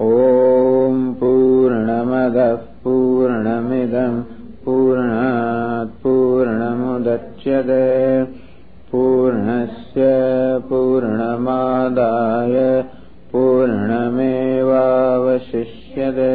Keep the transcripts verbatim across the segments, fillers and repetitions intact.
Om Purnamadah Purnamidam Purnat Purnamudachyate Purnasya Purnamadaya Purnamevavashishyate.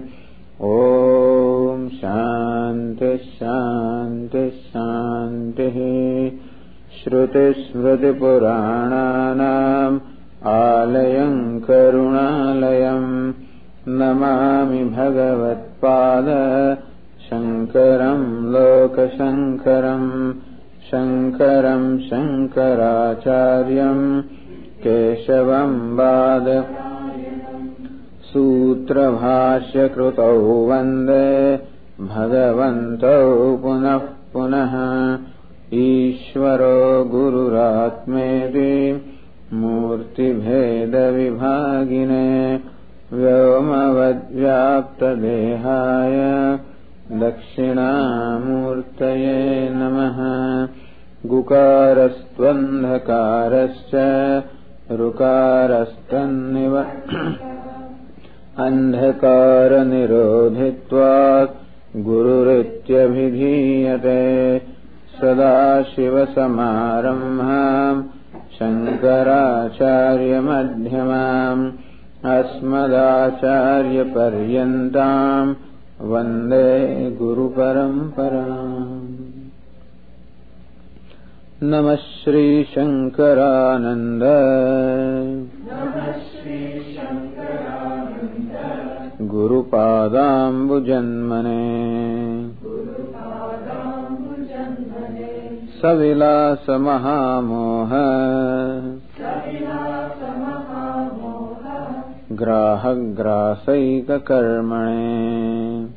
Om Shanti Shanti Shanti. Shruti Smriti Purananam Alayam Karunalayam Namami Bhagavatpada Shankaram Lokashankaram Shankaram Shankaracharyam Keshavam Bhada Sutra Bhashya Krutau Vande Bhagavantau Punah Punaha Ishvaro Gururatmeti Murti Bheda Vibhagine Vyomavadvyapta Dehaya Dakshina Murtaye Namaha. Gukarastvandhakarascha Rukarasthanniva Andhakara Nirodhitvat Gururithyabhidhiyate. Sadashiva Samarambham Shankaracharya Madhyamam Asmadacharya Paryantam Vande Guru Paramparam. Namah Shri Shankarananda Guru Padambu Janmane Savilasa Mahamoha Graha Grasaika Karmane.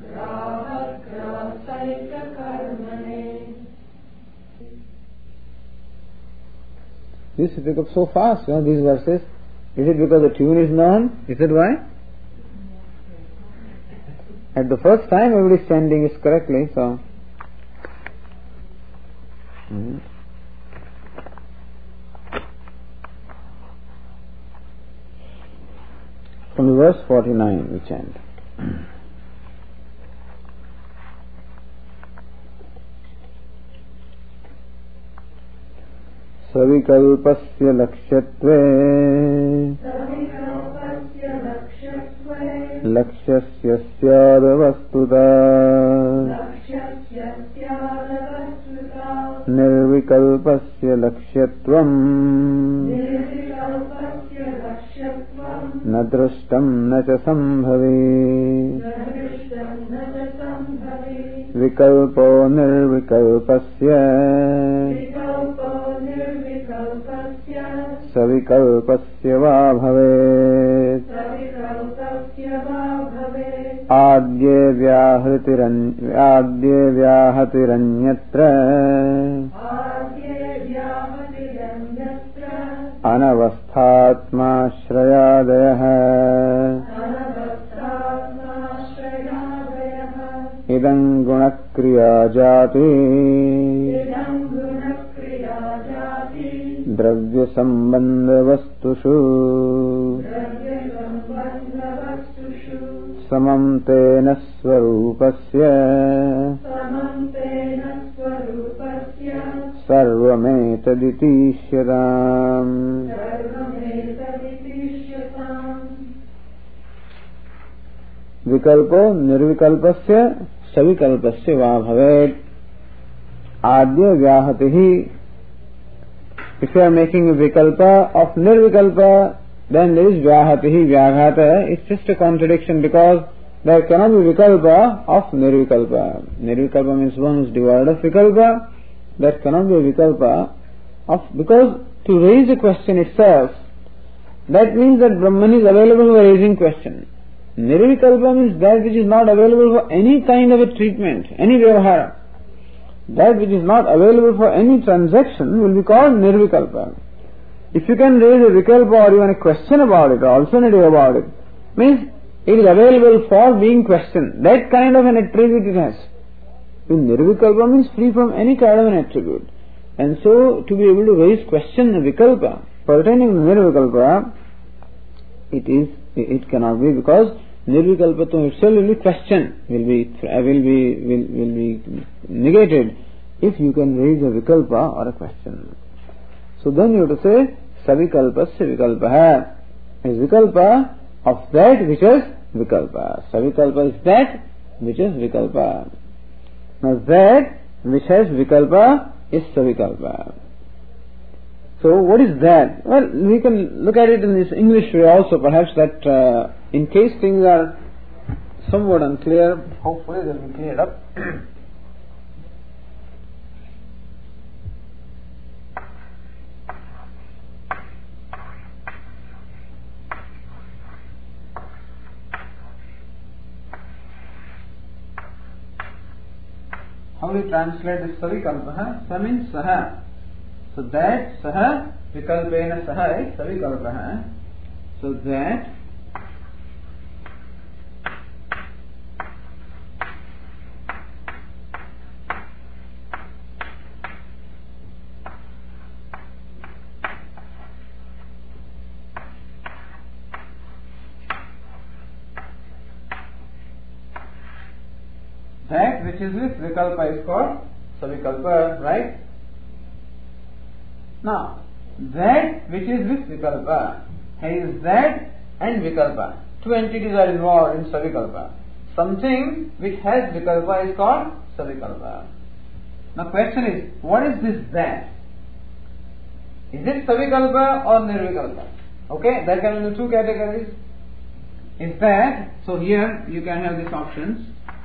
This is pick up so fast, you know, these verses. Is it because the tune is known? Is it why? At the first time everybody is chanting it correctly, so. Mm-hmm. From verse forty-nine we chant. Savikalpasya lakshyatve Lakshasya syada vastuta Nirvikalpasya lakshyatvam Na drashtam na cha sambhavi Vikalpo nirvikalpasya Savikalpasya va bhavet Adye vyahatiranyatra Anavasthatma shrayadayah Idam gunakriya jati Dravya sambandha vastushu Samam tena svarupasya Sarvametaditishyadam. Vikalpo nirvikalpasya savikalpasya va bhavet. Adya vyahatihi. If you are making a vikalpa of nirvikalpa, then there is vyahatihi, vyaghata. It's just a contradiction because there cannot be vikalpa of nirvikalpa. Nirvikalpa means one who is devoid of vikalpa. There cannot be a vikalpa of, because to raise a question itself, that means that Brahman is available for raising question. Nirvikalpa means that which is not available for any kind of a treatment, any vyavahara. That which is not available for any transaction will be called nirvikalpa. If you can raise a vikalpa or even a question about it, or alternative about it, means it is available for being questioned. That kind of an attribute it has. Nirvikalpa means free from any kind of an attribute. And so, to be able to raise question the vikalpa pertaining to nirvikalpa, it is It, it cannot be, because Nirvikalpatum itself will be questioned, will be will be will, will be negated if you can raise a vikalpa or a question. So then you have to say Savikalpasya Vikalpaha is vikalpa of that which is vikalpa. Savikalpa is that which is vikalpa. Now that which has vikalpa is Savikalpa. So what is that? Well, we can look at it in this English way also, perhaps, that uh, in case things are somewhat unclear, hopefully they will be cleared up. How do we translate this Savikalpaha? Sa means Saha. So that Saha Vikalpena Saha is Savikalpaha. So that that which is with Vikalpa is called Savikalpa, right? Now, that which is with Vikalpa is that and Vikalpa. Two entities are involved in Savikalpa. Something which has Vikalpa is called Savikalpa. Now, question is, what is this that? Is it Savikalpa or Nirvikalpa? Okay, there can be two categories. Is that, so here you can have these options.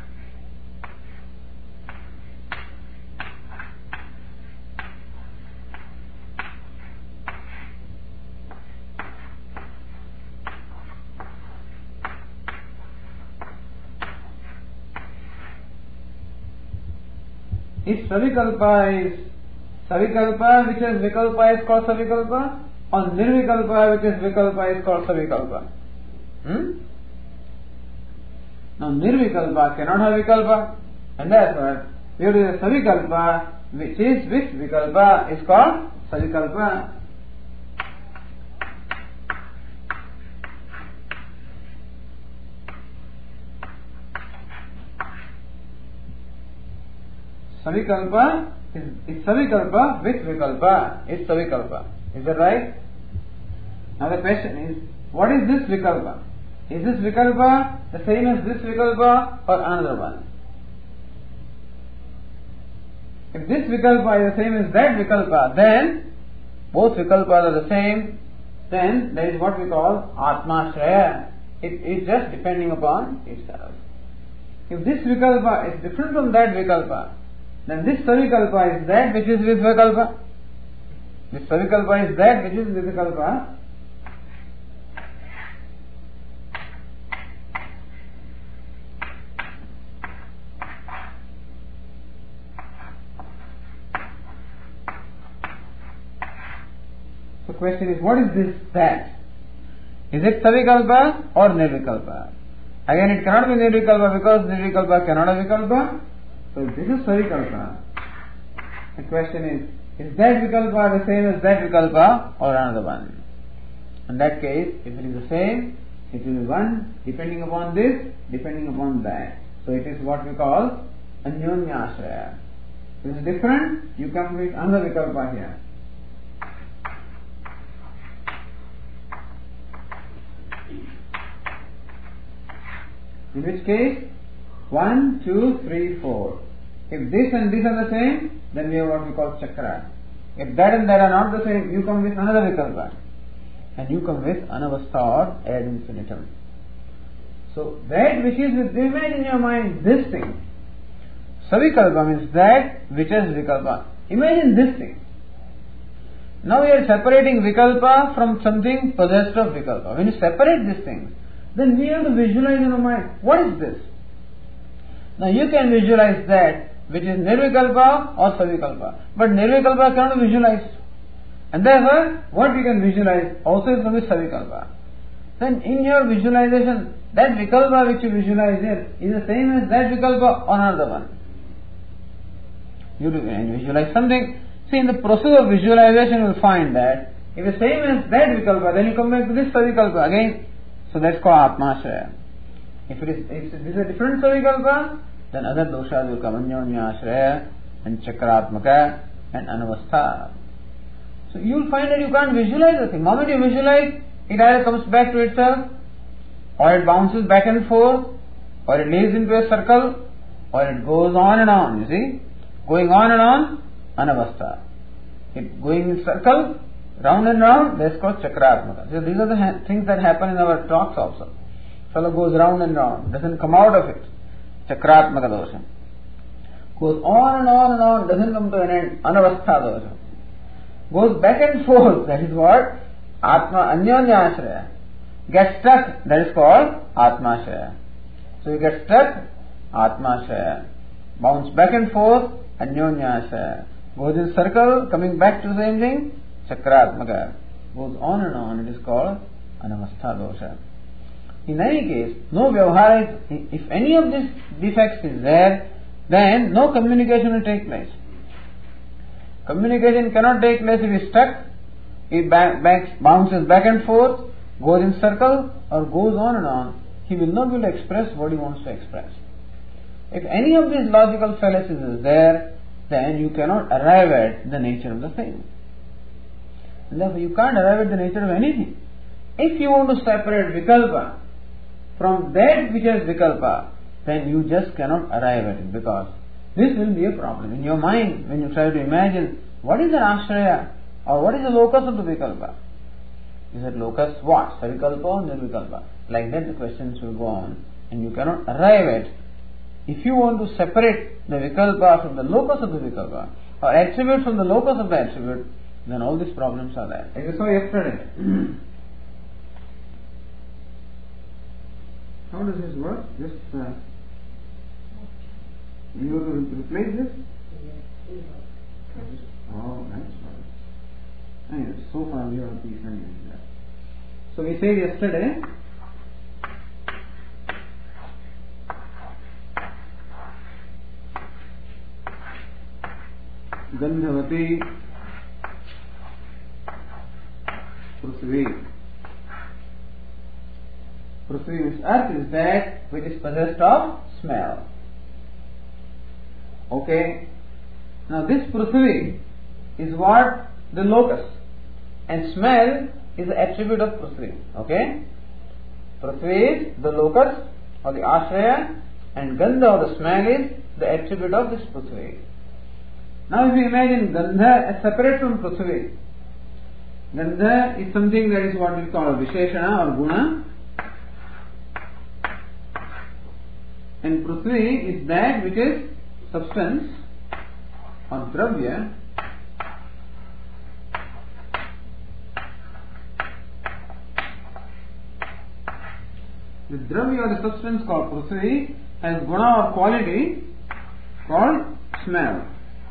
If Savikalpa is Savikalpa which is Vikalpa is called Savikalpa, or Nirvikalpa which is Vikalpa is called Savikalpa. Hmm? Now Nirvikalpa cannot have Vikalpa, and that's why we have to say Savikalpa which is with Vikalpa is called Savikalpa. Savikalpa is, is Savikalpa with Vikalpa. It's Savikalpa. Is that right? Now the question is, what is this Vikalpa? Is this Vikalpa the same as this Vikalpa or another one? If this Vikalpa is the same as that Vikalpa, then both Vikalpas are the same, then there is what we call Atmashraya. It is just depending upon itself. If this Vikalpa is different from that Vikalpa, then this Savikalpa is that which is with Vikalpa. This Savikalpa is that which is with Vikalpa. So the question is, what is this that? Is it Savikalpa or Nirvikalpa? Again, it cannot be Nirvikalpa because Nirvikalpa cannot have Vikalpa. So this is Savikalpa. The question is, is that Vikalpa the same as that Vikalpa or another one? In that case, if it is the same, it will be one depending upon this, depending upon that. So it is what we call Anyonyashraya. If it is different, you come with another Vikalpa here. In which case, one, two, three, four. If this and this are the same, then we have what we call Chakra. If that and that are not the same, you come with another Vikalpa. And you come with Anavastha or ad infinitum. So that which is with, imagine in your mind this thing. Savikalpa means that which is Vikalpa. Imagine this thing. Now we are separating Vikalpa from something possessed of Vikalpa. When you separate these things, then we have to visualize in our mind, what is this? Now you can visualize that which is Nirvikalpa or Savikalpa. But Nirvikalpa cannot be visualized. And therefore, what we can visualize also is from the Savikalpa. Then in your visualization, that Vikalpa which you visualize here is the same as that Vikalpa or another one. You visualize something. See, in the process of visualization you will find that if the same as that Vikalpa, then you come back to this Savikalpa again. So that's called Atmashraya. If it is, if it is a different Savikalpa, then other doshas will come, Anyonyashraya and Chakratmaka and Anavastha. So you will find that you can't visualize the thing. The moment you visualize, it either comes back to itself, or it bounces back and forth, or it lives into a circle, or it goes on and on, you see. Going on and on, Anavastha. It going in circle, round and round, that's called Chakratmaka. So these are the ha- things that happen in our talks also. Fellow goes round and round, doesn't come out of it. Chakratmaka dosha. Goes on and on and on, doesn't come to an end. Anavastha dosha. Goes back and forth, that is what? Atma Anyonyashraya. Gets stuck, that is called Atmashraya. So you get stuck, Atmashraya. Bounce back and forth, Anyonyashraya. Goes in circle, coming back to the same thing, Chakratmaka. Goes on and on, it is called Anavastha dosha. In any case, no vyavahara, if any of these defects is there, then no communication will take place. Communication cannot take place if he is stuck, he back, back, bounces back and forth, goes in circle, or goes on and on. He will not be able to express what he wants to express. If any of these logical fallacies is there, then you cannot arrive at the nature of the thing. And therefore you can't arrive at the nature of anything. If you want to separate Vikalpa from that which is Vikalpa, then you just cannot arrive at it, because this will be a problem. In your mind, when you try to imagine what is an Ashraya or what is the locus of the Vikalpa, is that locus what? Savikalpa or Nirvikalpa? Like that the questions will go on, and you cannot arrive at. If you want to separate the Vikalpa from the locus of the Vikalpa, or attribute from the locus of the attribute, then all these problems are there. As you saw yesterday. How does this work? Just uh, you have to replace this? Oh, that's right. Anyway, so far we have a piece anyway. So we said yesterday, Gandhavati Prithvi. Prithvi means earth is that which is possessed of smell. Okay. Now this Prithvi is what? The locus. And smell is the attribute of Prithvi. Okay. Prithvi is the locus or the Ashraya, and Gandha or the smell is the attribute of this Prithvi. Now if you imagine Gandha as separate from Prithvi, Gandha is something that is what we call Visheshana or Guna, and Prithvi is that which is substance or Dravya. The Dravya or the substance called Prithvi has Guna or quality called smell.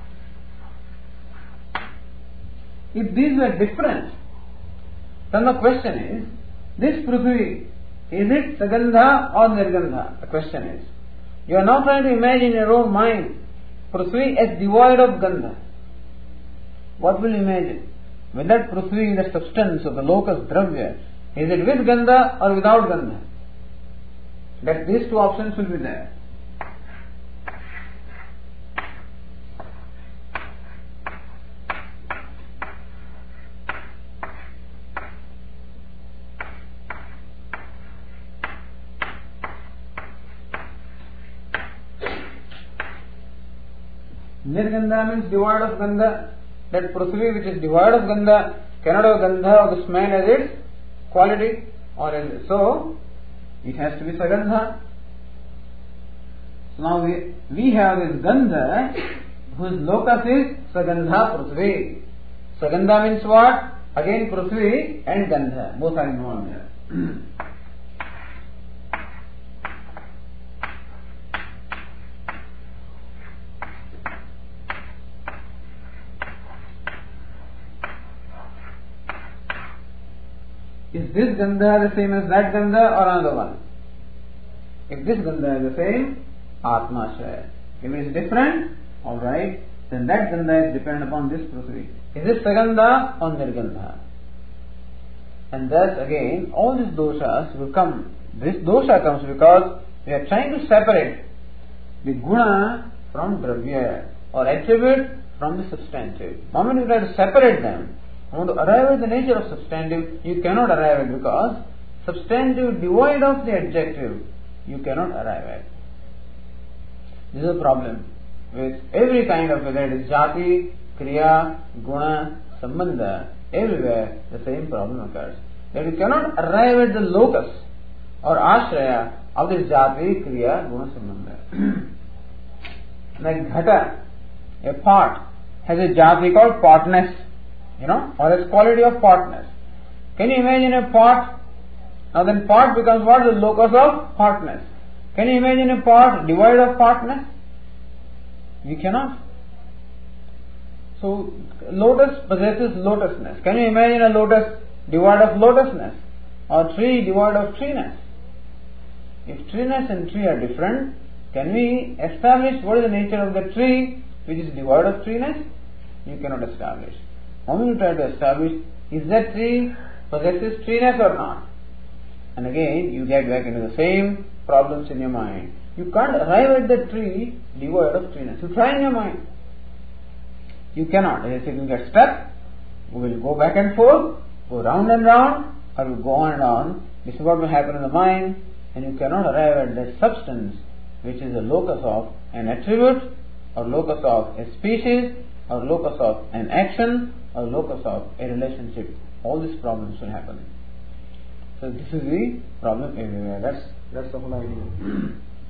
If these were different, then the question is, this Prithvi, is it Sagandha or Nirgandha? The question is. You are now trying to imagine in your own mind Prithvi as devoid of Gandha. What will you imagine? When that Prithvi, the substance of the locus Dravya, is it with Gandha or without Gandha? That these two options will be there. Nirgandha means devoid of Gandha. That Prithvi which is devoid of Gandha cannot have Gandha or the smell as its quality, or as it. So it has to be Sagandha. So now we, we have this Gandha whose locus is Sagandha Prithvi. Sagandha means what? Again Prithvi and Gandha. Both are involved here. Is this Gandha the same as that Gandha or another one? If this Gandha is the same, Atmashraya. If it is different, alright, then that Gandha is dependent upon this Prithvi. Is it Sagandha or Nirgandha? And thus again, all these doshas will come. This dosha comes because we are trying to separate the guna from dravya, or attribute from the substantive. The moment you try to separate them, you want to arrive at the nature of substantive, you cannot arrive at, because substantive devoid of the adjective, you cannot arrive at. This is a problem with every kind of, whether it is jati, kriya, guna, sambandha, everywhere the same problem occurs. That you cannot arrive at the locus or ashraya of this jati, kriya, guna, sambandha. Like ghata, a pot, has a jati called potness, you know, or its quality of potness. Can you imagine a pot? Now then pot becomes what? The locus of hotness. Can you imagine a pot devoid of hotness? You cannot. So lotus possesses lotusness. Can you imagine a lotus devoid of lotusness? Or tree devoid of treeness? If treeness and tree are different, can we establish what is the nature of the tree which is devoid of treeness? You cannot establish. How will you try to establish, is that tree possesses treeness or not? And again, you get back into the same problems in your mind. You can't arrive at the tree devoid of treeness. You try in your mind. You cannot. As you can get stuck, you will go back and forth, go round and round, or you go on and on. This is what will happen in the mind, and you cannot arrive at that substance which is the locus of an attribute, or locus of a species, or locus of an action, or locus of a relationship. All these problems will happen. So this is the problem everywhere. That's that's the whole idea.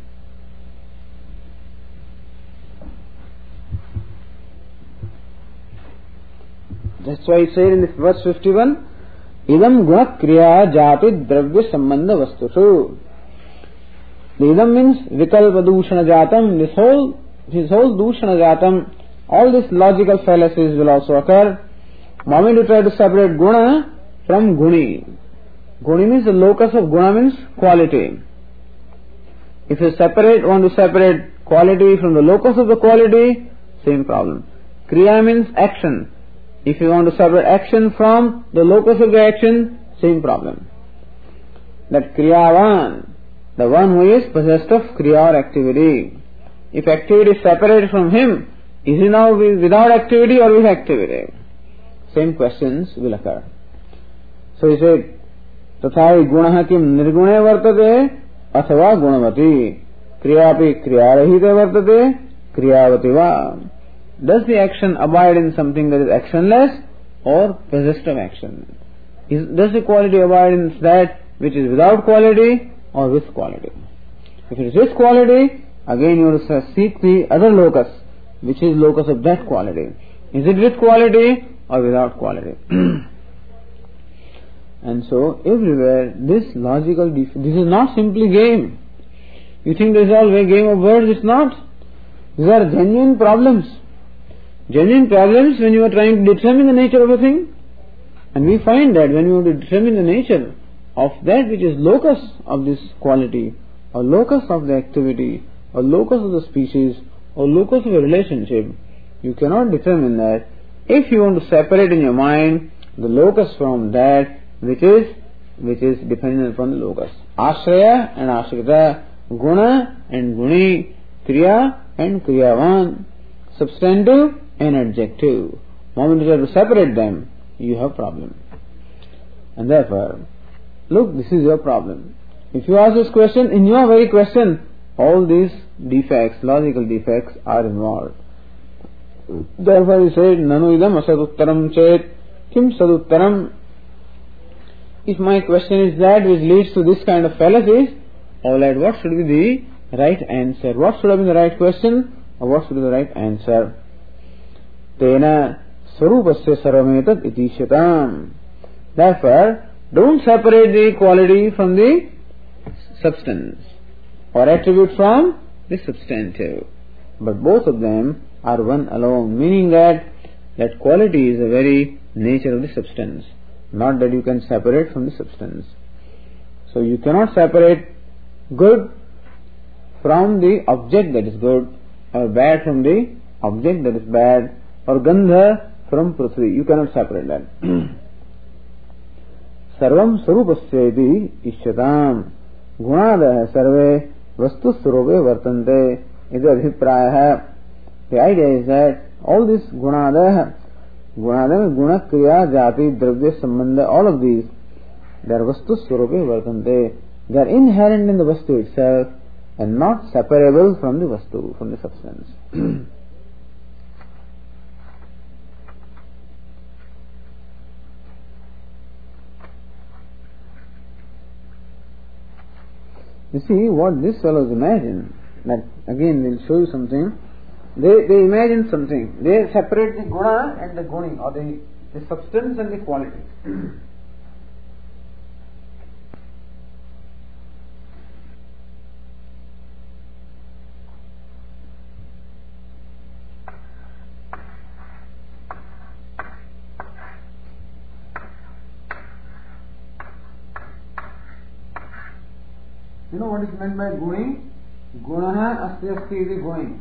That's why he said in this verse fifty-one, Idam guna kriya jati dravya sambandha vastushu. The idam means vikalpa dushana jatam. This whole, this whole dushana jatam, all these logical fallacies will also occur. Moment you try to separate guna from guni. Guni means the locus of guna means quality. If you separate, want to separate quality from the locus of the quality, same problem. Kriya means action. If you want to separate action from the locus of the action, same problem. That kriyavan, the one who is possessed of kriya or activity. If activity is separated from him, is he now without activity or with activity? Same questions will occur. So he said, तथाहि गुणः किं निर्गुणे वर्तते अथवा गुणवती क्रियापि क्रियारहिते वर्तते क्रियावती वा. Does the action abide in something that is actionless or possessed of action? Is, does the quality abide in that which is without quality or with quality? If it is with quality, again you will seek the other locus, which is locus of that quality. Is it with quality or without quality? And so everywhere this logical def- this is not simply game. You think this is all a game of words? It's not. These are genuine problems. Genuine problems when you are trying to determine the nature of a thing. And we find that when you want to determine the nature of that which is locus of this quality, or locus of the activity, or locus of the species, or locus of a relationship, you cannot determine that if you want to separate in your mind the locus from that which is which is dependent upon the locus. Ashraya and ashrita, guna and guni, kriya and kriyavan, substantive and adjective. The moment you have to separate them, you have problem. And therefore, look, this is your problem. If you ask this question, in your very question, all these defects, logical defects are involved. Therefore he said, Nanu idam asaduttaram chet, kim saduttaram. If my question is that which leads to this kind of fallacies, alright, what should be the right answer? What should have been the right question, or what should be the right answer? Tena sarupasya sarvametat iti shatam. Therefore, don't separate the quality from the substance, or attribute from the substantive, but both of them are one alone, meaning that that quality is the very nature of the substance, not that you can separate from the substance. So you cannot separate good from the object that is good, or bad from the object that is bad, or gandha from prithvi. You cannot separate that. सर्वम स्वरूपस्य इति इष्यताम गुणादयः सर्वे वस्तु स्वरूपे वर्तन्ते इति अभिप्रायः. The idea is that all these gunadaya, gunadaya, guna, kriya, jati, dravya, sambandha, all of these, they are vastu swarupe vartante. They are inherent in the vastu itself and not separable from the vastu, from the substance. You see what these fellows imagine. That again we'll show you something. They they imagine something. They separate the guna and the guni, or the, the substance and the quality. You know what is meant by guni? Gunaha asti asti is guni.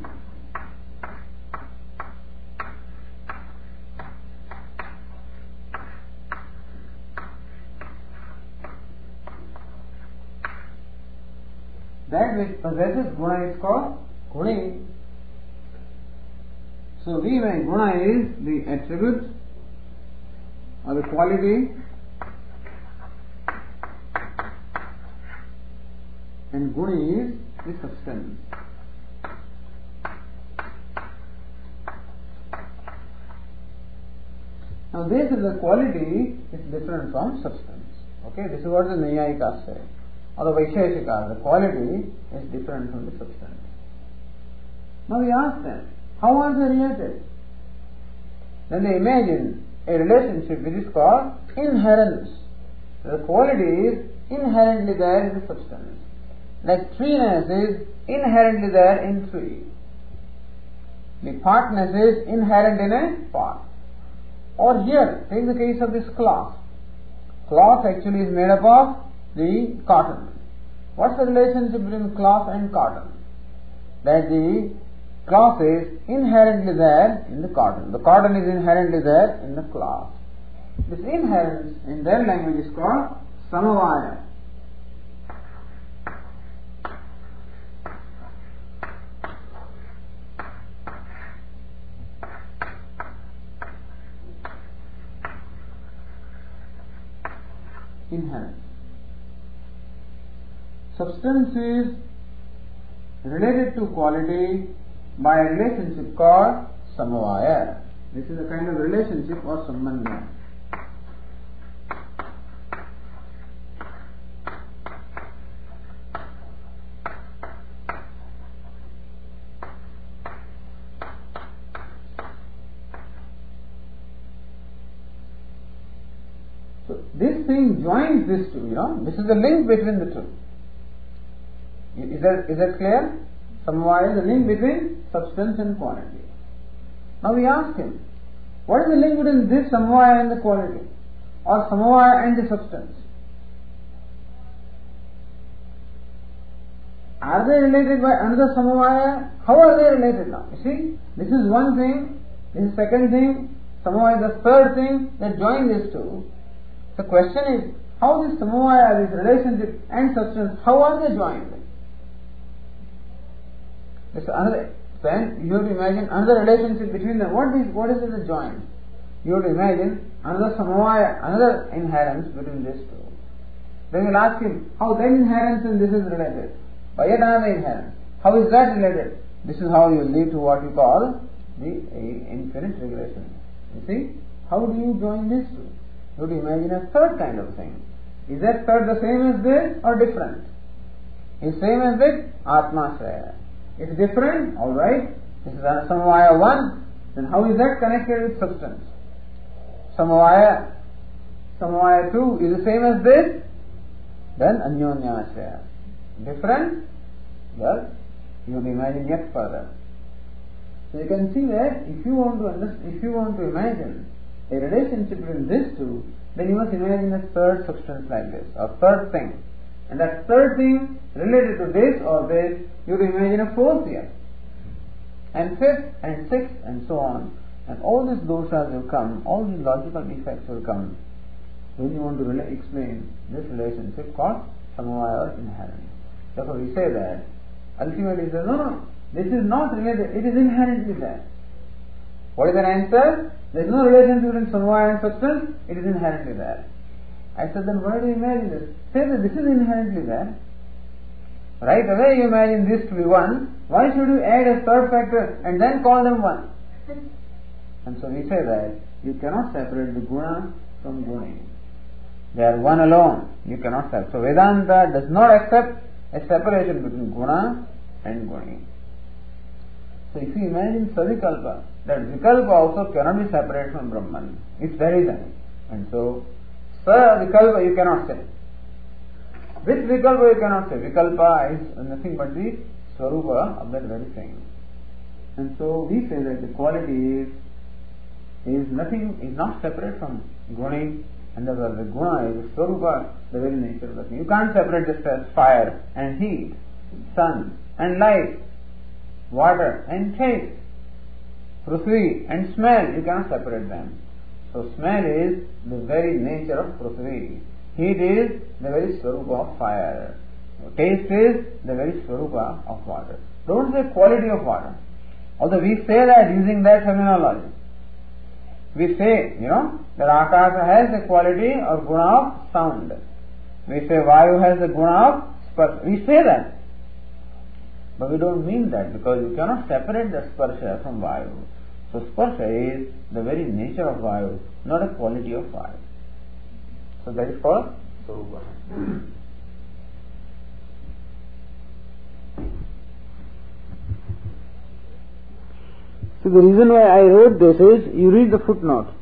That which possesses guna is called guni. So we may guna is the attribute or the quality, and guni is the substance. Now this is the quality is different from substance. Okay, this is what the Naiyayikas say. Or the Vaisheshikas, the quality is different from the substance. Now we ask them, how are they related? Then they imagine a relationship which is called inherence. The quality is inherently there in the substance. Like treeness is inherently there in tree. The partness is inherent in a part. Or here, take the case of this cloth. Cloth actually is made up of the cotton. What's the relationship between cloth and cotton? That the cloth is inherently there in the cotton. The cotton is inherently there in the cloth. This inherence in their language is called samavaya. Inherent. Substance is related to quality by a relationship called samavaya. This is a kind of relationship or sambandha. So this thing joins these two, you know, this is the link between the two. Is that, is that clear? Samavaya is the link between substance and quality. Now we ask him, what is the link between this samavaya and the quality? Or samavaya and the substance? Are they related by another samavaya? How are they related now? You see, this is one thing, this is second thing, samavaya is the third thing that join these two. The question is, how this samavaya, this relationship and substance, how are they joined? This another, then you have to imagine another relationship between them. What is what is the joint? You have to imagine another samavaya, another inherence between these two. Then you'll ask him, how that inherence and this is related? By yet another inherence. How is that related? This is how you lead to what you call the infinite regression. You see? How do you join these two? You have to imagine a third kind of thing. Is that third the same as this or different? Is same as this? Atmasraya. It's different, alright. This is samavaya one. Then how is that connected with substance? Samavaya, samavaya two is the same as this. Then anyonyasraya. Different? Well, you have to imagine yet further. So you can see that if you want to understand, if you want to imagine a relationship between these two, then you must imagine a third substance like this, or third thing. And that third thing related to this or this, you can imagine a fourth here. And fifth and sixth and so on. And all these doshas will come, all these logical defects will come. when you want to really explain this relationship called samavaya or inherent. Therefore we say that ultimately say, no, no, this is not related, it is inherently there. What is an answer? There is no relationship between samavaya and substance, it is inherently there. I said, then why do you imagine this? Say that this is inherently there. Right away you imagine this to be one. Why should you add a third factor and then call them one? And so we say that you cannot separate the guna from guni. They are one alone. You cannot separate. So Vedanta does not accept a separation between guna and guni. So if you imagine savikalpa, that vikalpa also cannot be separated from Brahman. It's very thing. And so savikalpa you cannot say. Which vikalpa you cannot say? Vikalpa is nothing but the swarupa of that very thing. And so we say that the quality is is nothing, is not separate from guni, and therefore the guna is the swarupa, the very nature of the thing. You can't separate just as fire and heat, sun and light, water and taste, prithvi and smell. You cannot separate them. So smell is the very nature of prithvi. Heat is the very swarupa of fire. Taste is the very swarupa of water. Don't say quality of water. Although we say that using that terminology. We say, you know, that Akasa has a quality or guna of sound. We say Vayu has a guna of sparsha. We say that. But we don't mean that, because you cannot separate the sparsha from Vayu. So sparsha is the very nature of Vayu, not a quality of Vayu. So that is called Sarupa. So the reason why I wrote this is, you read the footnote.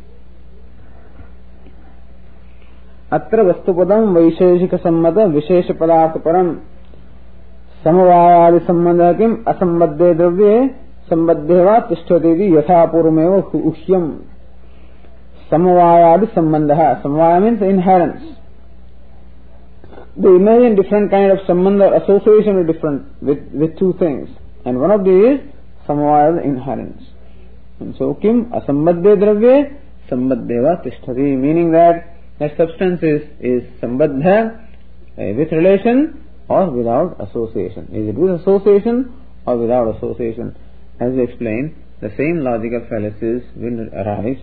Atra vastupadam vaisheshika sammata vishesha padartha param samavayadi sambandha kim asambadde dravye sambadheva tishthateti yatha purumeva uhyam. Samavayadi sambandha. Samavaya means inherence. They imagine different kind of sambandha, association with different, with, with two things. And one of these is samavaya, inherence. And so, kim asambadde dravye sambadheva tishtati, meaning that that substance is, is sambadha, uh, with relation or without association. Is it with association or without association? As we explained, the same logical fallacies will arise.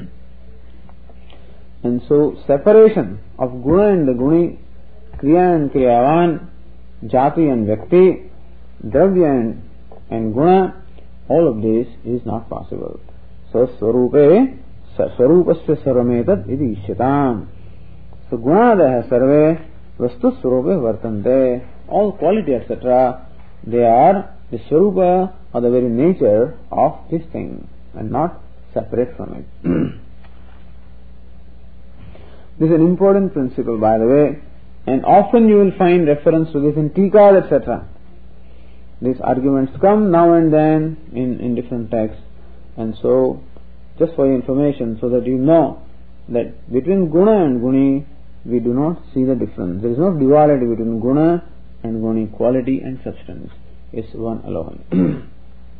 And so, separation of guna and the guni, kriya and kriyavan, jati and vyakti, dravya and, and guna, all of this is not possible. So, swarupe, swarupasya sarvametat iti ishyatam. So, gunadaha sarve vastu swarupe vartante. All quality, et cetera, they are the swarupa or the very nature of this thing and not separate from it. This is an important principle, by the way, and often you will find reference to this in Tikas, et cetera. These arguments come now and then in, in different texts, and so just for your information, so that you know that between guna and guni we do not see the difference. There is no duality between guna and guni, quality and substance. It's one alone.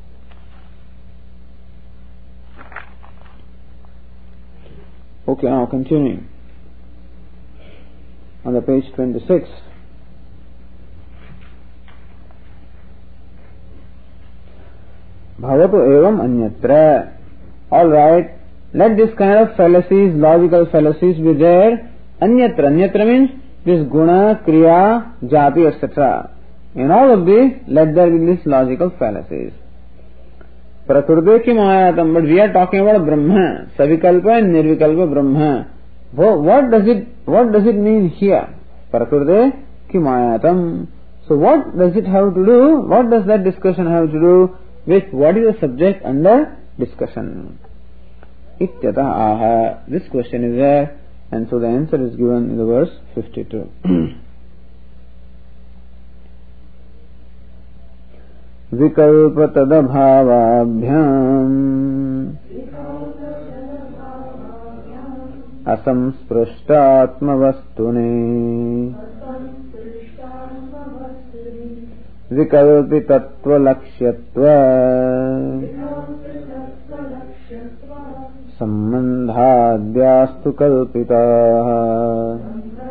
Okay, now continuing on the page twenty-six. Bhavatu evam anyatra. Alright, let this kind of fallacies, logical fallacies be there. Anyatra. Anyatra means this guna, kriya, jati, et cetera. In all of these, let there be these logical fallacies. Prakriti kim ayatam, but we are talking about Brahma, Savikalpa and Nirvikalpa Brahma. What does it, what does it mean here? Prakriti kim ayatam. So what does it have to do, what does that discussion have to do with what is the subject under discussion? Ityata aha. This question is there, and so the answer is given in the verse fifty-two. Vikalpa tadabhavabhyam asamsprishtatmavastune vikalpi tattva lakshyatva Sambandhadyastu kalpitaha.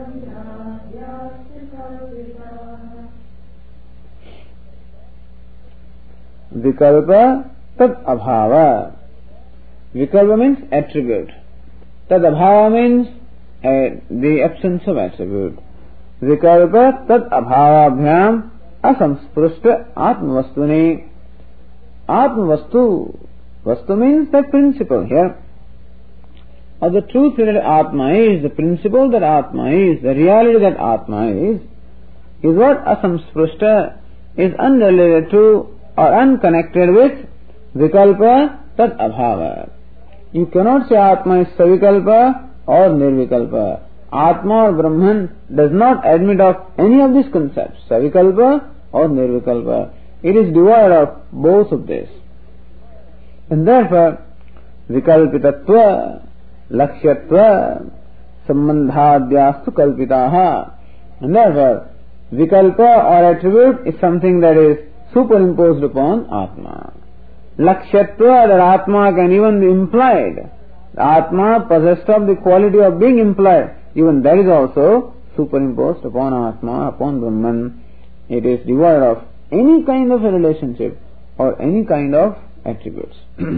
Vikalpa tad abhava. Vikalpa means attribute. Tad abhava means uh, the absence of attribute. Vikalpa tad abhavabhyam asamsprushta atmavastuni. Atmavastu. Vastu means that principle here. Or the truth that Atma is, the principle that Atma is, the reality that Atma is, is what asamsprushta is unrelated to or unconnected with vikalpa tad abhava. You cannot say Atma is savikalpa or nirvikalpa. Atma or Brahman does not admit of any of these concepts, savikalpa or nirvikalpa. It is devoid of both of this. And therefore, vikalpitatva, lakshyatva, sambandhadyastu kalpitaha. And therefore, vikalpa or attribute is something that is superimposed upon Atma. Lakshyatva, that Atma can even be implied. The Atma possessed of the quality of being implied, even that is also superimposed upon Atma, upon Brahman. It is devoid of any kind of a relationship or any kind of attributes.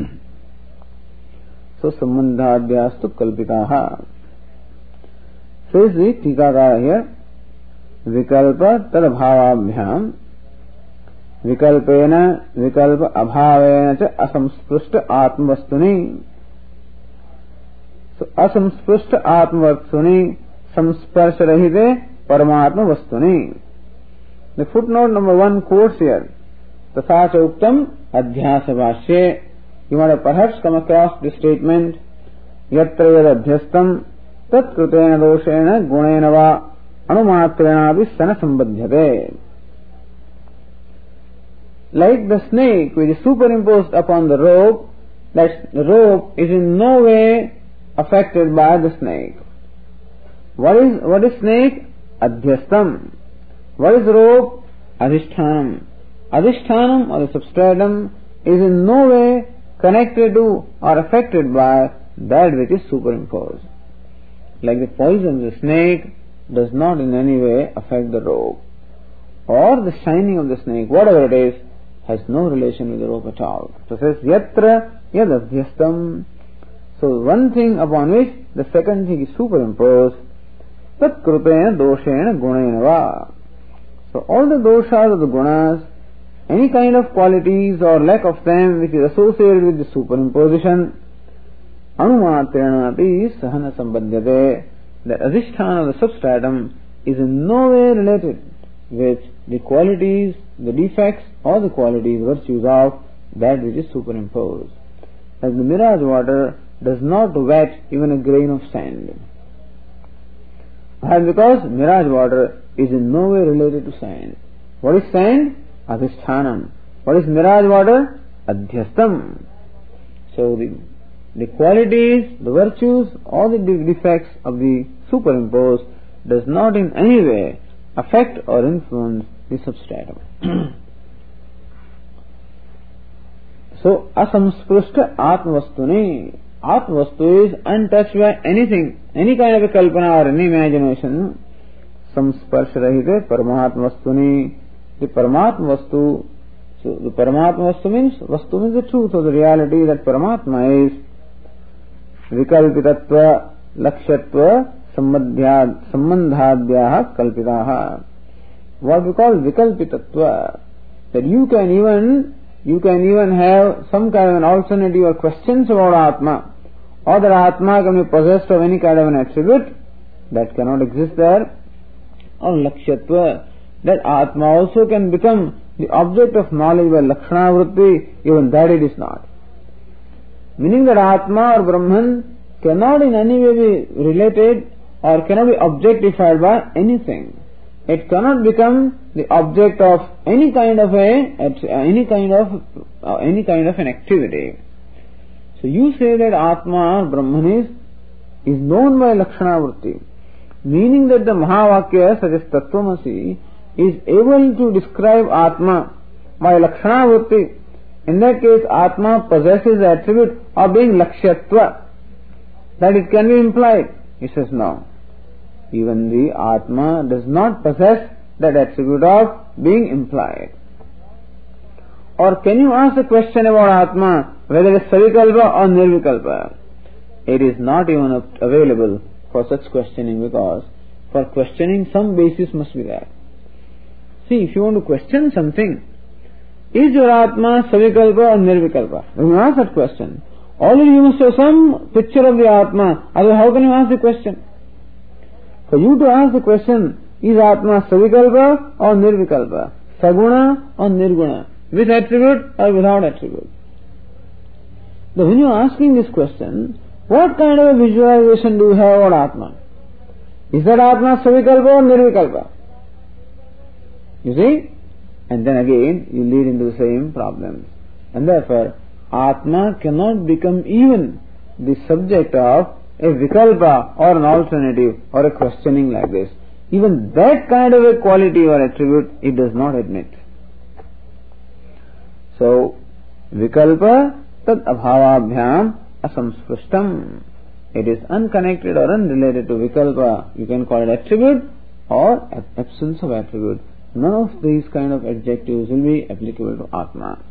So, sambandhadyastu kalpitaha. Says the Tikakara here, vikalpa tad abhavabhyam, vikalpena vikalpa abhavena cha asamsprushta atmavastuni. So, asamsprushta atmavastuni samsparsharahite paramatma vastuni. The footnote number one quotes here, Tasacha uktam adhyasa bhashye. You might have perhaps come across this statement, yatra yad adhyastam tat krutena doshena gunena va anumatrena abhi sana sambadhyate. Like the snake which is superimposed upon the rope, that the rope is in no way affected by the snake. What is, what is snake? Adhyastam. What is rope? Adhishthanam. Adhishthanam or the substratum is in no way connected to or affected by that which is superimposed. Like the poison of the snake does not in any way affect the rope, or the shining of the snake, whatever it is, has no relation with the rope at all. So it says, yatra yad adhyastam. So one thing upon which the second thing is superimposed, tat krutena doshena gunena va. So all the doshas of the gunas, any kind of qualities or lack of them which is associated with the superimposition, anumatrena api sahana sambandhyate. The adhisthana of the substratum is in no way related with the qualities, the defects or the qualities, virtues of that which is superimposed. As the mirage water does not wet even a grain of sand. And because mirage water is in no way related to sand. What is sand? Adhishthanam. What is mirage water? Adhyastam. So the, the qualities, the virtues or the defects of the superimposed does not in any way affect or influence the substratum. So, asamsprushta atmavastuni. Atmavastu is untouched by anything, any kind of a kalpana or any imagination. Samsparsharahite paramatmavastuni. The paramatma vastu, so the paramatma vastu means, vastu means the truth or the reality that paramatma is. Vikalpitatva, lakshyatva, sambandhadyaha kalpitaha. What we call vikalpitatva, that you can even, you can even have some kind of an alternative or questions about Atma, or that Atma can be possessed of any kind of an attribute, that cannot exist there. Or lakshyatva, that Atma also can become the object of knowledge by Lakshana Vritti, even that it is not. Meaning that Atma or Brahman cannot in any way be related or cannot be objectified by anything. It cannot become the object of any kind of a, any kind of, uh, any kind of an activity. So you say that Atma or Brahman is, is known by Lakshana Vritti, meaning that the Mahavakya such as Tattvamasi is able to describe Atma by Lakshana Vritti. In that case, Atma possesses the attribute of being Lakshyatva, that it can be implied? He says no. Even the Atma does not possess that attribute of being implied. Or can you ask a question about Atma, whether it is Savikalpa or Nirvikalpa? It is not even available for such questioning, because for questioning some basis must be there. See, if you want to question something, is your Atma Savikalpa or Nirvikalpa? When you ask that question, already you must have some picture of the Atma, otherwise how can you ask the question? For you to ask the question, is Atma Savikalpa or Nirvikalpa? Saguna or Nirguna? With attribute or without attribute? Now when you are asking this question, what kind of a visualization do you have about Atma? Is that Atma Savikalpa or Nirvikalpa? You see? And then again you lead into the same problems. And therefore, Atma cannot become even the subject of a vikalpa or an alternative or a questioning like this. Even that kind of a quality or attribute it does not admit. So, vikalpa tad abhavabhyam asamsprushtam. It is unconnected or unrelated to vikalpa. You can call it attribute or absence of attribute. None of these kind of adjectives will be applicable to Atma.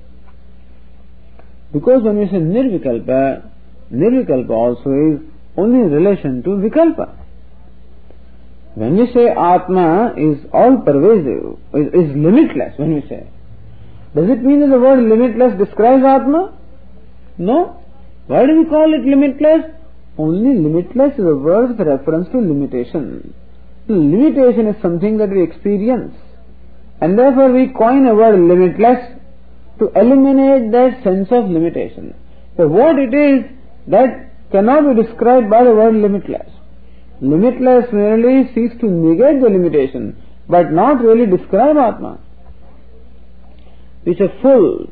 Because when we say nirvikalpa, nirvikalpa also is only in relation to vikalpa. When we say Atma is all pervasive, is, is limitless, when we say, does it mean that the word limitless describes Atma? No. Why do we call it limitless? Only limitless is a word with reference to limitation. Limitation is something that we experience, and therefore we coin a word limitless to eliminate that sense of limitation. So what it is that cannot be described by the word limitless. Limitless merely seeks to negate the limitation, but not really describe Atma. It's a full.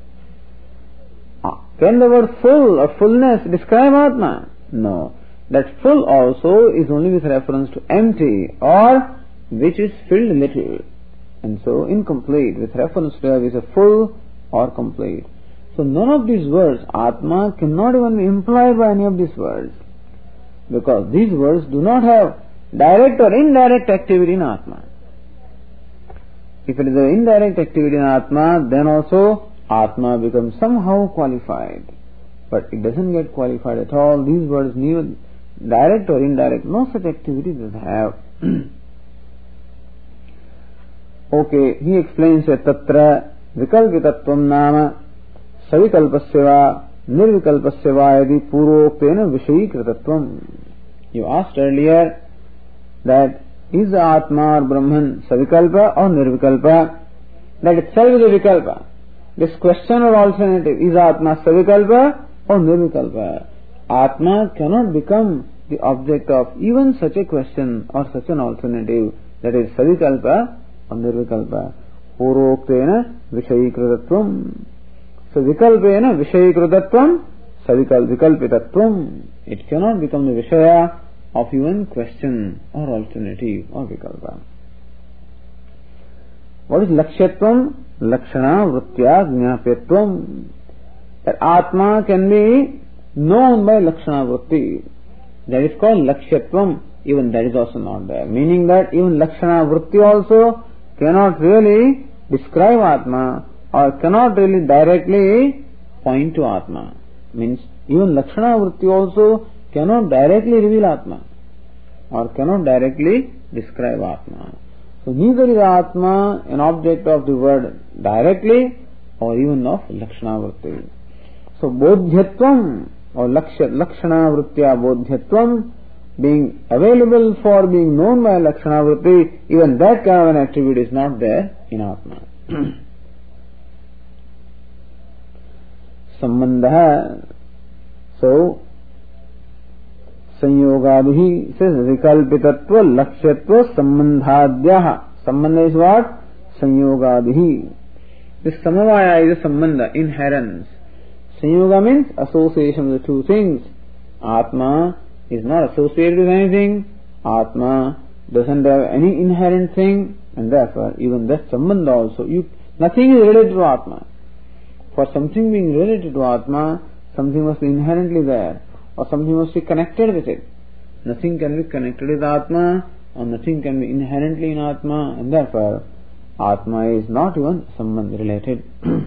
Can the word full or fullness describe Atma? No. That full also is only with reference to empty or which is filled little. And so incomplete with reference to is a full or complete. So none of these words, Atma, cannot even be implied by any of these words. Because these words do not have direct or indirect activity in Atma. If it is an indirect activity in Atma, then also Atma becomes somehow qualified. But it doesn't get qualified at all. These words, neither direct or indirect, no such activity does have. Okay, he explains that Tatra Vikalpitatvam Nama Savikalpasya Nirvikalpasya Yadi Puroktena Vishayikritatvam. You asked earlier that is the Atma or Brahman Savikalpa or Nirvikalpa? That itself is a Vikalpa. This question or alternative, is Atma Savikalpa or Nirvikalpa? Atma cannot become the object of even such a question or such an alternative, that is Savikalpa or Nirvikalpa. Puroktena Vishayikritatvam. So Vikalpena Vishayikritatvam Savikal Vikalpitatvam. It cannot become the Vishaya of even question or alternative or Vikalpa. What is Lakshyatvam? Lakshana Vrittya Jnapyatvam. That Atma can be known by Lakshana Vritti. That is called Lakshyatvam. Even that is also not there. Meaning that even Lakshana Vritti also cannot really describe Atma or cannot really directly point to Atma. Means even Lakshana Vritti also cannot directly reveal Atma or cannot directly describe Atma. So neither is Atma an object of the word directly or even of Lakshana Vritti. So Bodhyatvam or Lakshana Vrittya Bodhyatvam, being available for being known by Lakshana Vritti, even that kind of an attribute is not there in Atma. Sambandha. So Sanyogabhi says Vikalpitatva Lakshyatva Sambandhadyaha. Sambandha is what? Sanyogabhi. This Samavaya is a Sambandha, inherence. Sanyoga means association of the two things. Atma is not associated with anything. Atma doesn't have any inherent thing, and therefore even that Sambandha also, you, nothing is related to Atma. For something being related to Atma, something must be inherently there. or something must be connected with it. Nothing can be connected with Atma, or nothing can be inherently in Atma, and therefore Atma is not even sambandh related.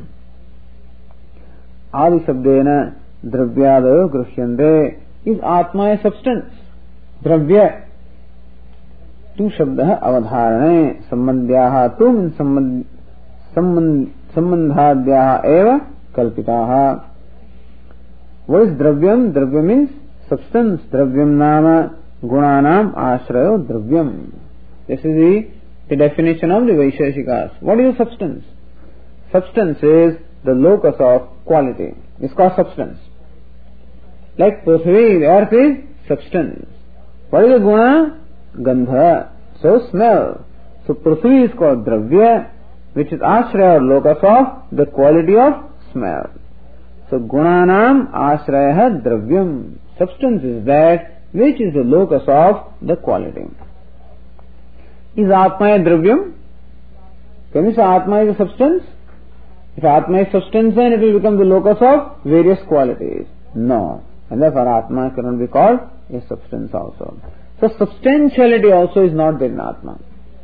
Adi Shabdena Dravyadayo Grushyante. Is Atma a substance? Dravya. Tu Shabdah Avadharane Sambandhyaha tu means sambandh Sambandhadhyaha eva kalpitaha. What is Dravyam? Dravya means substance. Dravyam nama gunanam ashrayo dravyam. This is the, the definition of the Vaisheshikas. What is a substance? Substance is the locus of quality. It's called substance. Like Prithvi, the earth is substance. What is the guna? Gandha. So smell. So Prithvi is called Dravya, which is ashraya or locus of the quality of smell. So gunanam ashraya dravyam. Substance is that which is the locus of the quality. Is Atma a dravyam? Can you say Atma is a substance? If Atma is substance, then it will become the locus of various qualities. No. And therefore Atma cannot be called a substance also. So substantiality also is not there in Atma.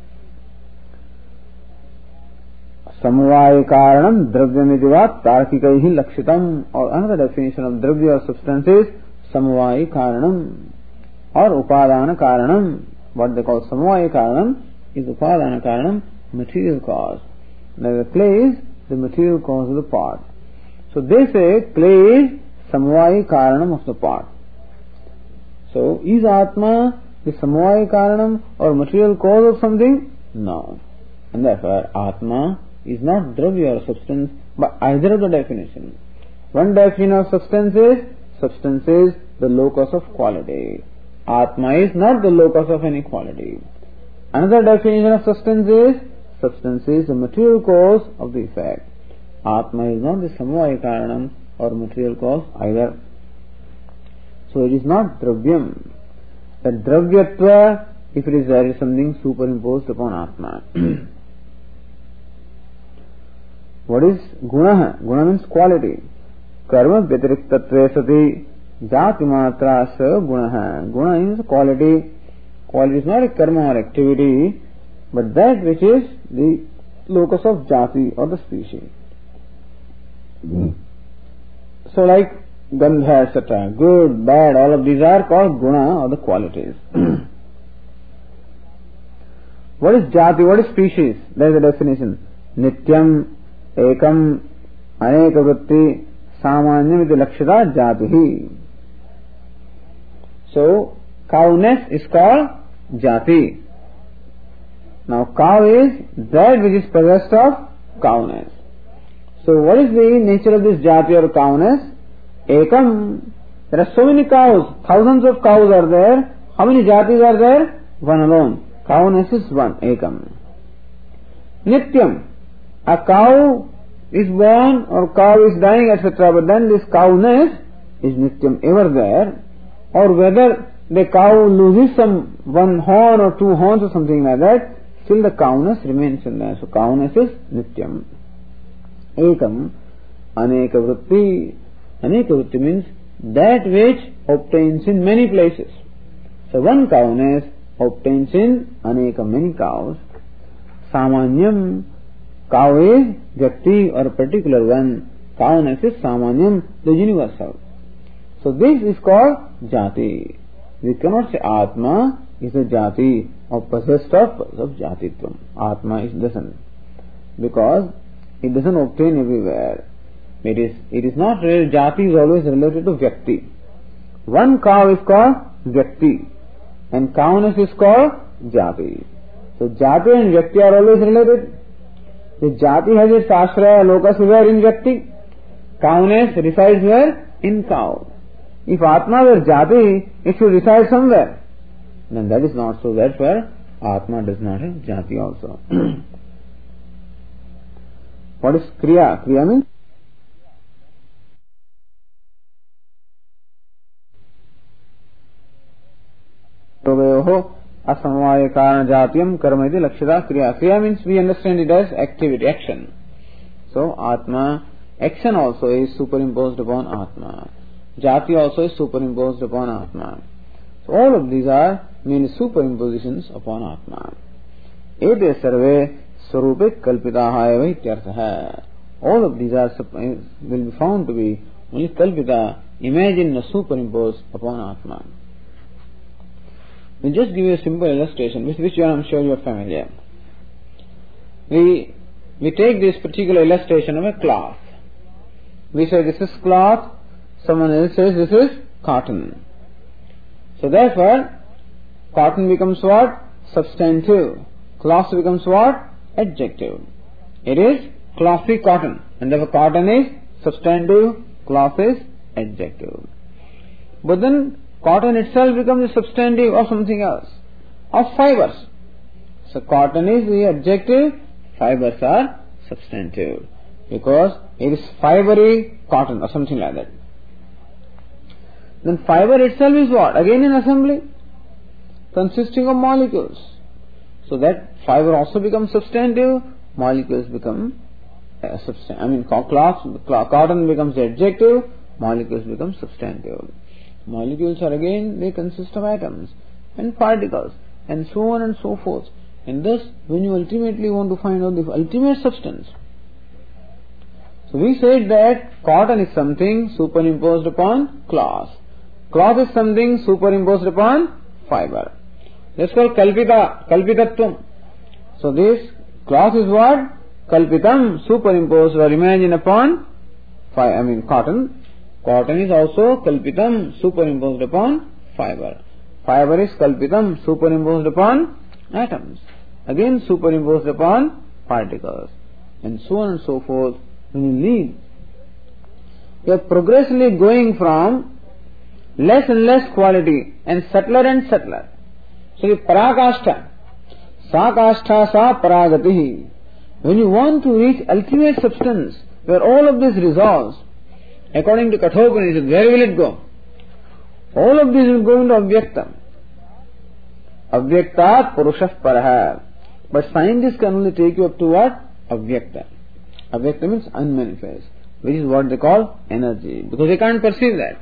Samvaya karanam dravyamidivat tarkikaihi lakshitam. Or another definition of dravya or substance is samvaya karanam or upadana karanam. What they call samvaya karanam is upadana karanam, material cause. Now the clay is the material cause of the pot. So they say clay is samvaya karanam of the pot. So is Atma the samvaya karanam or material cause of something? No. And therefore Atma is not dravya or substance by either of the definition. One definition of substance is, substance is the locus of quality. Atma is not the locus of any quality. Another definition of substance is, substance is the material cause of the effect. Atma is not the samvaya karanam or material cause either. So it is not dravyam. The dravyatva, if it is there is something superimposed upon Atma. What is guna? Guna means quality. Karma vyatiriktatve sati jati matra sa guna. Guna means quality. Quality is not a karma or activity, but that which is the locus of jati or the species. Mm. So like gandha, et cetera, good, bad, all of these are called guna or the qualities. What is jati? What is species? There is a definition. Nityam, ekam, aneka vritti, samanyam iti lakshita jatihi. So, cowness is called jati. Now, cow is that which is possessed of cowness. So, what is the nature of this jati or cowness? Ekam. There are so many cows. Thousands of cows are there. How many jatis are there? One alone. Cowness is one. Ekam. Nityam. A cow is born or cow is dying, et cetera. But then this cowness is nityam, ever there. Or whether the cow loses some one horn or two horns or something like that, still the cowness remains in there. So cowness is nityam. Ekam. Aneka vritti. Aneka vritti means that which obtains in many places. So one cowness obtains in aneka, many cows. Samanyam. Cow is vyakti or a particular one. Cowness is samanyam, the universal. So this is called jati. We cannot say Atma is a jati or possessed of, of jatitvam. Atma is doesn't. Because it doesn't obtain everywhere. It is, it is not related, jati is always related to vyakti. One cow is called vyakti and cowness is called jati. So jati and vyakti are always related. The jati has its ashraya locus where in vyakti. Cowness resides where? In cow. If Atma were jati, it should reside somewhere. Then that is not so. That's where Atma does not have jati also. What is kriya? Kriya means asamvaya karana jatiyam karma iti lakshita kriya. Kriya means we understand it as activity, action. So Atma, action also is superimposed upon Atma. Jati also is superimposed upon Atma. So all of these are merely superimpositions upon Atma. Ete sarve swarupe kalpitaha eva ityartha. All of these are will be found to be only kalpita, imagined or superimposed upon Atma. We'll just give you a simple illustration with which I am sure you are familiar. We we take this particular illustration of a cloth. We say this is cloth, someone else says this is cotton. So therefore, cotton becomes what? Substantive. Cloth becomes what? Adjective. It is clothy cotton, and therefore cotton is substantive, cloth is adjective. But then cotton itself becomes a substantive of something else, of fibers. So cotton is the adjective, fibers are substantive, because it is fibery cotton or something like that. Then fiber itself is what? Again an assembly consisting of molecules. So that fiber also becomes substantive, molecules become uh, substantive. I mean cloth, cotton becomes the adjective, molecules become substantive. Molecules are again, they consist of atoms and particles and so on and so forth. And thus, when you ultimately want to find out the ultimate substance, so we said that cotton is something superimposed upon cloth. Cloth is something superimposed upon fiber. That's called kalpita, kalpitatvam. So this cloth is what? Kalpitam, superimposed or imagined upon fi- I mean cotton. Cotton is also kalpitam, superimposed upon fiber. Fiber is kalpitam, superimposed upon atoms. Again superimposed upon particles. And so on and so forth. When you lead, you are progressively going from less and less quality and subtler and subtler. So the parakashta, sa kashta sa paragatihi. When you want to reach ultimate substance, where all of this resolves, according to Kathopanishad, where will it go? All of this will go into Avyakta. Avyaktat Purushah Paraha. But scientists can only take you up to what? Avyakta. Avyakta means unmanifest, which is what they call energy, because they can't perceive that.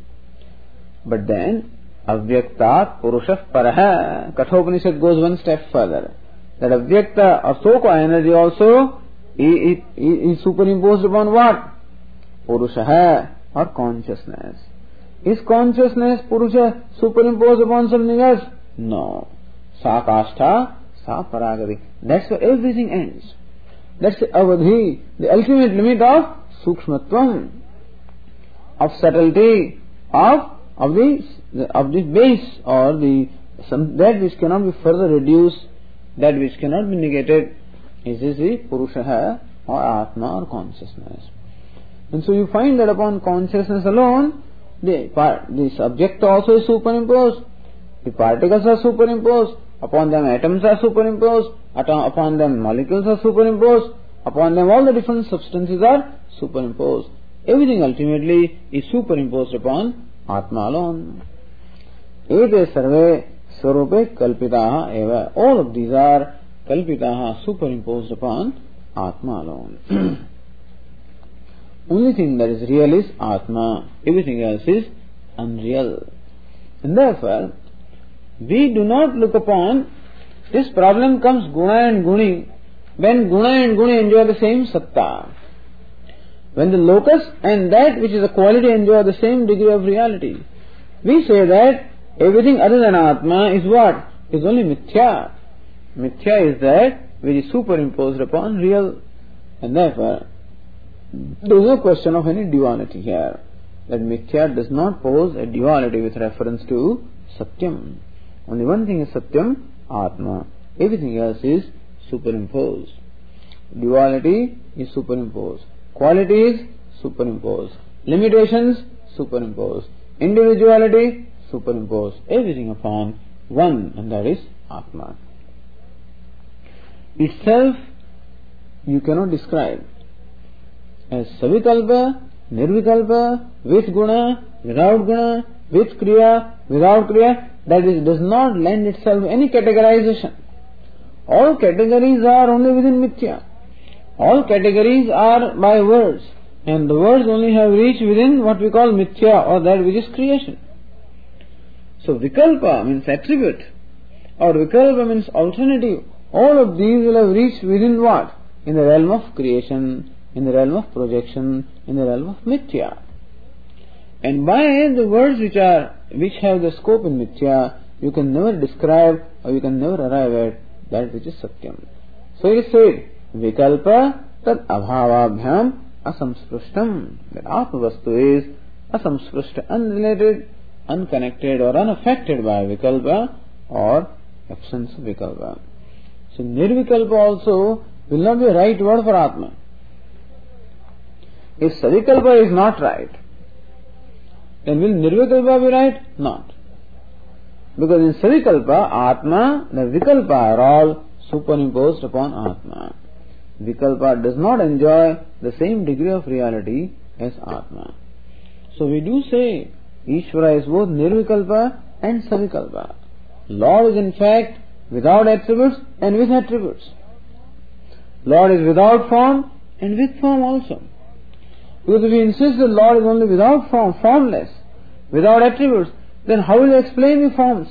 But then, Avyaktat Purushah Paraha. Kathopanishad goes one step further. That Avyakta or so-called energy also is, is, is superimposed upon what? Purusha or consciousness. Is consciousness, Purusha, superimposed upon something else? No. Sa kastha, sa paragati. That's where everything ends. That's the avadhi, the ultimate limit of sukshmatvam, of subtlety, of of the of the base, or the some, that which cannot be further reduced, that which cannot be negated. Is this the Purusha or Atma or consciousness? And so you find that upon consciousness alone, the, the subject also is superimposed, the particles are superimposed, upon them atoms are superimposed, upon them molecules are superimposed, upon them all the different substances are superimposed. Everything ultimately is superimposed upon Atma alone. Ete sarve swarupe kalpitaha eva. All of these are kalpitaha, superimposed upon Atma alone. Only thing that is real is Atma. Everything else is unreal. And therefore, we do not look upon, this problem comes Guna and Guni, when Guna and Guni enjoy the same Satta. When the locus and that which is a quality enjoy the same degree of reality. We say that everything other than Atma is what? Is only Mithya. Mithya is that which is superimposed upon real. And therefore, there is no question of any duality here. That Mithya does not pose a duality with reference to Satyam. Only one thing is Satyam, Atma. Everything else is superimposed. Duality is superimposed. Quality is superimposed. Limitations, superimposed. Individuality, superimposed. Everything upon one, and that is Atma. Itself, you cannot describe as Savikalpa, Nirvikalpa, with Guna, without Guna, with Kriya, without Kriya. That is, does not lend itself any categorization. All categories are only within Mithya. All categories are by words. And the words only have reached within what we call mithya, or that which is creation. So vikalpa means attribute, or vikalpa means alternative. All of these will have reached within what? In the realm of creation, in the realm of projection, in the realm of mithya. And by the words which are which have the scope in mithya, you can never describe or you can never arrive at that which is satyam. So it is said, vikalpa tad abhavabhyam asamsprushtam. That Atma-vastu is asamsprushta, unrelated, unconnected or unaffected by vikalpa or absence of vikalpa. So nirvikalpa also will not be a right word for Atma. If savikalpa is not right, then will nirvikalpa be right? Not. Because in savikalpa, Atma, the vikalpa are all superimposed upon Atma. Vikalpa does not enjoy the same degree of reality as Atma. So we do say Ishvara is both nirvikalpa and savikalpa. Lord is in fact without attributes and with attributes. Lord is without form and with form also. Because if we insist that Lord is only without form, formless, without attributes, then how will you explain the forms?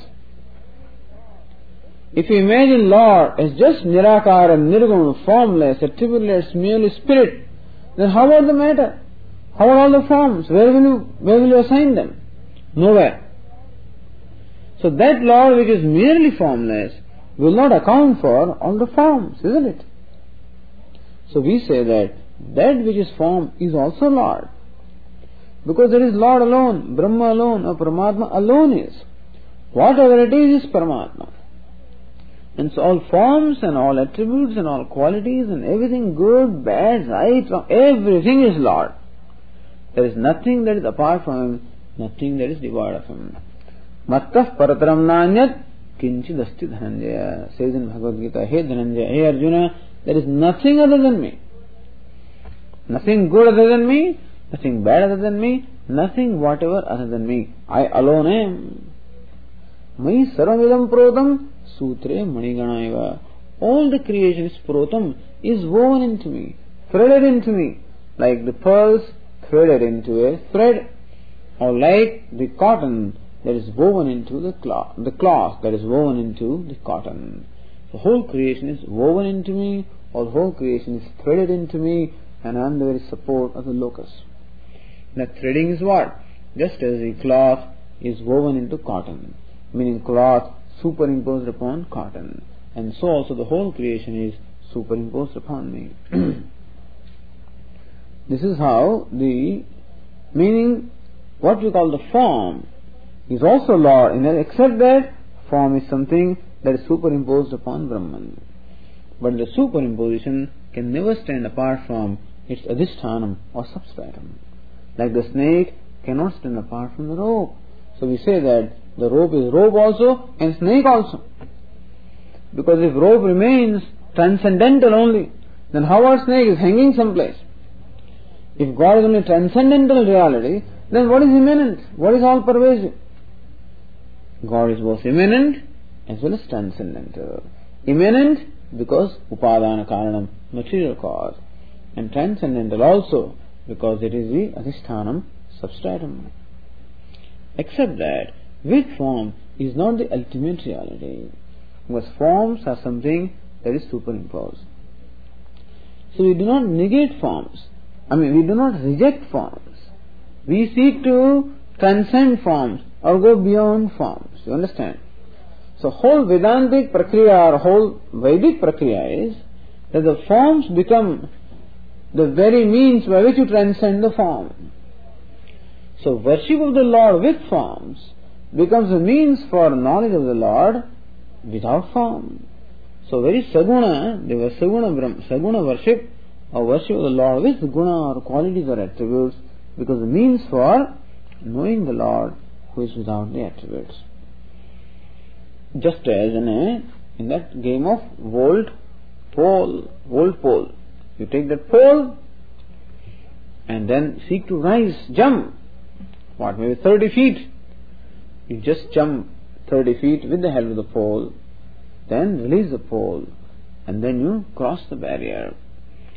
If you imagine Lord as just nirakara, nirguna, formless, attributeless, merely spirit, then how about the matter? How are all the forms? Where will you, where will you assign them? Nowhere. So that Lord which is merely formless will not account for all the forms, isn't it? So we say that that which is form is also Lord. Because there is Lord alone, Brahma alone, or Paramatma alone is. Whatever it is, is Paramatma. And so all forms and all attributes and all qualities and everything good, bad, right, wrong, everything is Lord. There is nothing that is apart from Him, nothing that is devoid of Him. Mattah parataram nanyat kinchidasti dhananjaya. Says in Bhagavad Gita, Hey Dhananjaya, hey Arjuna, there is nothing other than me. Nothing good other than me, nothing bad other than me, nothing whatever other than me. I alone am. Mai sarvamidam protam sutre maniganaiva. All the creation is protam, is woven into me, threaded into me, like the pearls threaded into a thread, or like the cotton that is woven into the cloth, the cloth that is woven into the cotton. The whole creation is woven into me, or the whole creation is threaded into me, and I am the very support of the locus. That threading is what? Just as the cloth is woven into cotton, meaning cloth superimposed upon cotton, and so also the whole creation is superimposed upon me. This is how the meaning, what we call the form, is also Lord, in that, except that form is something that is superimposed upon Brahman. But the superimposition can never stand apart from its adhishthanam or substratum. Like the snake cannot stand apart from the rope. So we say that the rope is rope also and snake also. Because if rope remains transcendental only, then how our snake is hanging someplace? If God is only transcendental reality, then what is immanent? What is all pervasive? God is both immanent as well as transcendental. Immanent because upadana karanam, material cause, and transcendental also because it is the adhishthanam, substratum. Except that with form is not the ultimate reality, because forms are something that is superimposed. So we do not negate forms. I mean, we do not reject forms. We seek to transcend forms or go beyond forms. You understand? So whole Vedantic prakriya or whole Vedic prakriya is that the forms become the very means by which you transcend the form. So worship of the Lord with forms becomes a means for knowledge of the Lord without form. So very saguna, they were saguna, saguna worship or worship of the Lord with guna or qualities or attributes, because the means for knowing the Lord who is without the attributes. Just as in a in that game of volt pole, volt pole, you take that pole and then seek to rise, jump, what, maybe thirty feet. You just jump thirty feet with the help of the pole, then release the pole, and then you cross the barrier.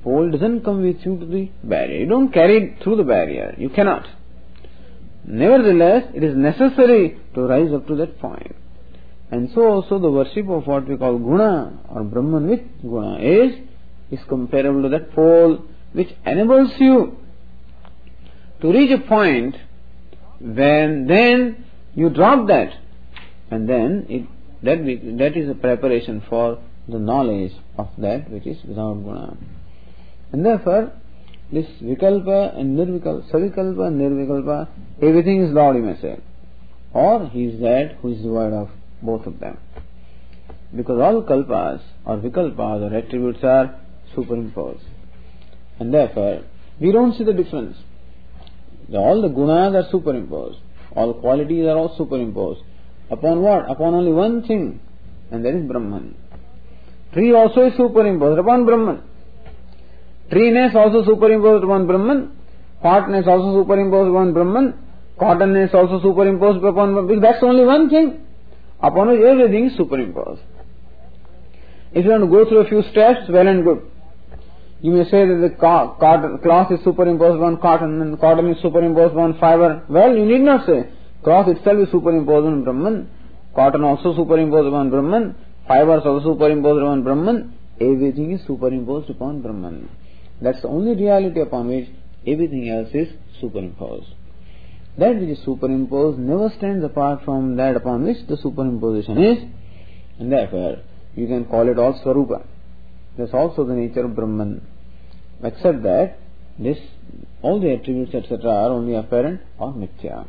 pole doesn't come with you to the barrier. You don't carry it through the barrier. You cannot. Nevertheless, it is necessary to rise up to that point. And so also the worship of what we call guna or Brahman with guna is, is comparable to that pole which enables you to reach a point when then you drop that, and then it, that, be, that is a preparation for the knowledge of that which is without guna. And therefore, this vikalpa and nirvikalpa, savikalpa and nirvikalpa, everything is Lord, you may say. Or he is that who is devoid of both of them. Because all kalpas or vikalpas or attributes are superimposed. And therefore, we don't see the difference. All the gunas are superimposed. All qualities are all superimposed. Upon what? Upon only one thing, and that is Brahman. Tree also is superimposed upon Brahman. Treeness also superimposed upon Brahman. Hotness also superimposed upon Brahman. Cottonness also superimposed upon Brahman. That's only one thing upon which everything is superimposed. If you want to go through a few steps, well and good. You may say that the co- cotton, cloth is superimposed upon cotton and cotton is superimposed upon fiber. Well, you need not say. Cloth itself is superimposed on Brahman. Cotton also superimposed upon Brahman. Fibers also superimposed upon Brahman. Everything is superimposed upon Brahman. That's the only reality upon which everything else is superimposed. That which is superimposed never stands apart from that upon which the superimposition is, and therefore you can call it all Swarupa. That's also the nature of Brahman. Except that this, all the attributes et cetera are only apparent or mithya.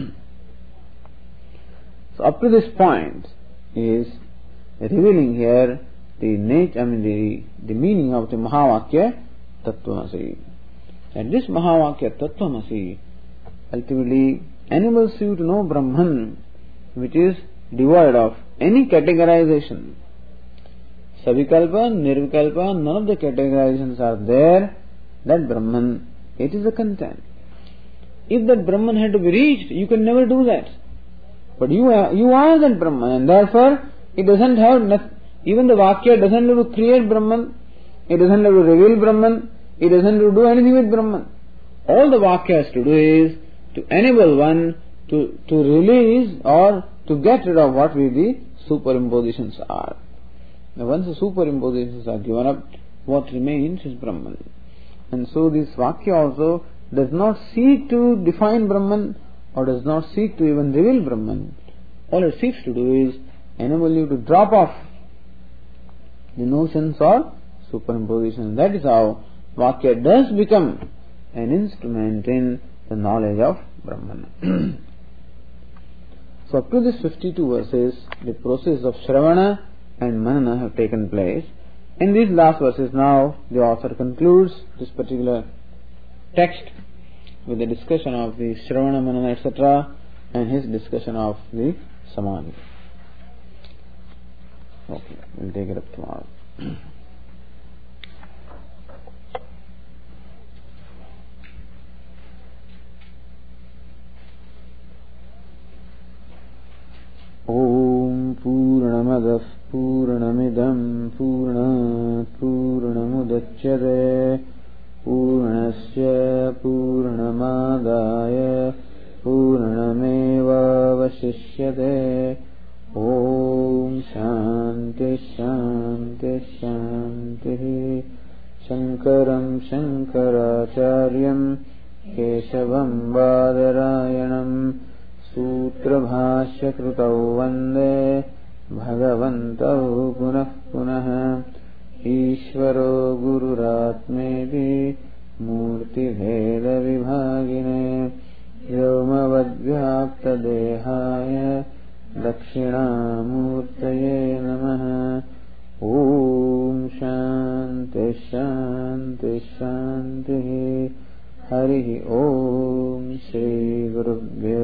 So up to this point is revealing here the nature, I mean the, the meaning of the Mahavakya Tattvamasi. And this Mahavakya Tattvamasi ultimately enables you to know Brahman, which is devoid of any categorization. Savikalpa, Nirvikalpa, none of the categorizations are there. That Brahman, it is a content. If that Brahman had to be reached, you can never do that. But you are, you are that Brahman, and therefore it doesn't have, even the Vakya doesn't have to create Brahman, it doesn't have to reveal Brahman, it doesn't have to do anything with Brahman. All the Vakya has to do is to enable one to, to release or to get rid of what we the superimpositions are. Now once the superimpositions are given up, what remains is Brahman. And so this Vakya also does not seek to define Brahman or does not seek to even reveal Brahman. All it seeks to do is enable you to drop off the notions or superimposition. That is how Vakya does become an instrument in the knowledge of Brahman. So up to this fifty-two verses, the process of Shravana and Manana have taken place. In these last verses now, the author concludes this particular text with the discussion of the Shravana, Manana, et cetera and his discussion of the Samadhi. Okay, we'll take it up tomorrow. Om Purnamadah Purnamidam Purnat Purnamudachyate Purnasya Purnamadaya Purnameva Vasishyate. Om Shanti Shanti Shanti. Shankaram Shankaracharyam Keshavam Badarayanam Sutra Bhashya Krutau Vande Bhagavantau Punah Punah. Ishvaro Gururatmeti Murti Bheda Vibhagine Vyomavadvyapta Dehaya Dakshinamurtaye Namaha. Om Shanti Shanti Shanti. Hari Om Shri Gurubhyo